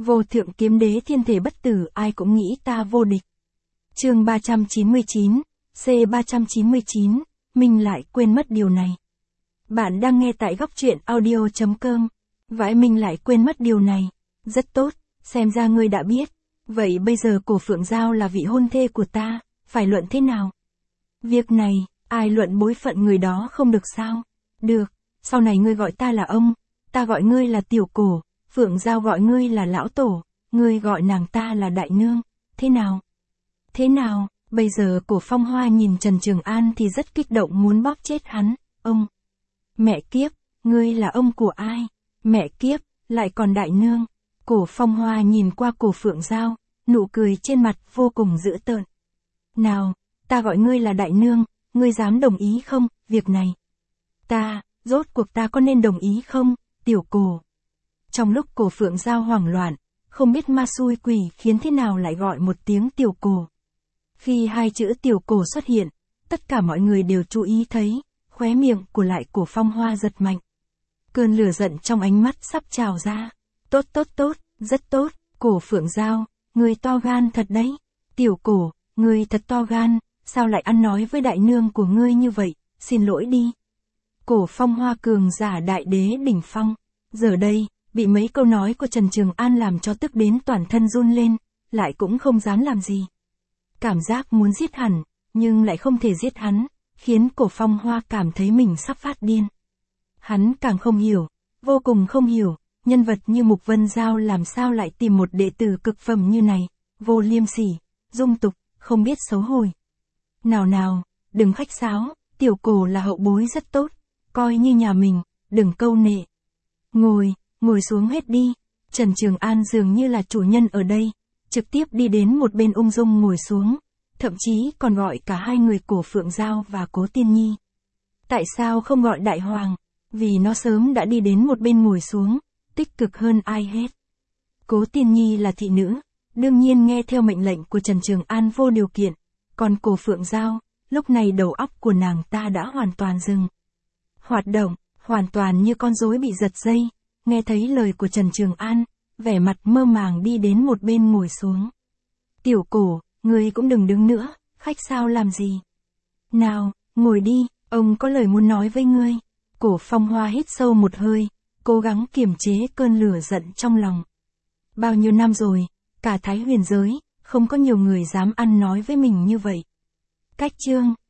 Vô thượng kiếm đế thiên thể bất tử, ai cũng nghĩ ta vô địch. Chương 399, C399, mình lại quên mất điều này. Bạn đang nghe tại góc truyện audio.com. Vãi, mình lại quên mất điều này. Rất tốt, xem ra ngươi đã biết. Vậy bây giờ Cổ Phượng Giao là vị hôn thê của ta, phải luận thế nào? Việc này, ai luận bối phận người đó không được sao? Được, sau này ngươi gọi ta là ông, ta gọi ngươi là tiểu Cổ, Phượng Giao gọi ngươi là lão tổ, ngươi gọi nàng ta là đại nương, thế nào? Thế nào? Bây giờ Cổ Phong Hoa nhìn Trần Trường An thì rất kích động muốn bóp chết hắn. Ông! Mẹ kiếp, ngươi là ông của ai? Mẹ kiếp, lại còn đại nương. Cổ Phong Hoa nhìn qua Cổ Phượng Giao, nụ cười trên mặt vô cùng dữ tợn. Nào, ta gọi ngươi là đại nương, ngươi dám đồng ý không, việc này? Rốt cuộc ta có nên đồng ý không, tiểu Cổ? Trong lúc Cổ Phượng Giao hoảng loạn, không biết ma xui quỷ khiến thế nào lại gọi một tiếng tiểu Cổ. Khi hai chữ tiểu Cổ xuất hiện, tất cả mọi người đều chú ý thấy, khóe miệng của lại Cổ Phong Hoa giật mạnh. Cơn lửa giận trong ánh mắt sắp trào ra. Tốt, rất tốt, Cổ Phượng Giao, ngươi to gan thật đấy. Tiểu Cổ, ngươi thật to gan, sao lại ăn nói với đại nương của ngươi như vậy, xin lỗi đi. Cổ Phong Hoa cường giả đại đế đỉnh phong, giờ đây, bị mấy câu nói của Trần Trường An làm cho tức đến toàn thân run lên, lại cũng không dám làm gì. Cảm giác muốn giết hẳn, nhưng lại không thể giết hắn, khiến Cổ Phong Hoa cảm thấy mình sắp phát điên. Hắn càng không hiểu, vô cùng không hiểu, nhân vật như Mục Vân Giao làm sao lại tìm một đệ tử cực phẩm như này, vô liêm sỉ, dung tục, không biết xấu hổ. Nào, đừng khách sáo, tiểu Cổ là hậu bối rất tốt, coi như nhà mình, đừng câu nệ. Ngồi xuống hết đi. Trần Trường An dường như là chủ nhân ở đây, trực tiếp đi đến một bên ung dung ngồi xuống, thậm chí còn gọi cả hai người Cổ Phượng Giao và Cố Tiên Nhi. Tại sao không gọi Đại Hoàng? Vì nó sớm đã đi đến một bên ngồi xuống, tích cực hơn ai hết. Cố Tiên Nhi là thị nữ, đương nhiên nghe theo mệnh lệnh của Trần Trường An vô điều kiện, còn Cổ Phượng Giao, lúc này đầu óc của nàng ta đã hoàn toàn dừng hoạt động, hoàn toàn như con rối bị giật dây, nghe thấy lời của Trần Trường An, vẻ mặt mơ màng đi đến một bên ngồi xuống. Tiểu Cổ, ngươi cũng đừng đứng nữa, khách sao làm gì? Nào, ngồi đi, ông có lời muốn nói với ngươi. Cổ Phong Hoa hít sâu một hơi, cố gắng kiềm chế cơn lửa giận trong lòng. Bao nhiêu năm rồi, cả Thái Huyền giới, không có nhiều người dám ăn nói với mình như vậy. Cách chương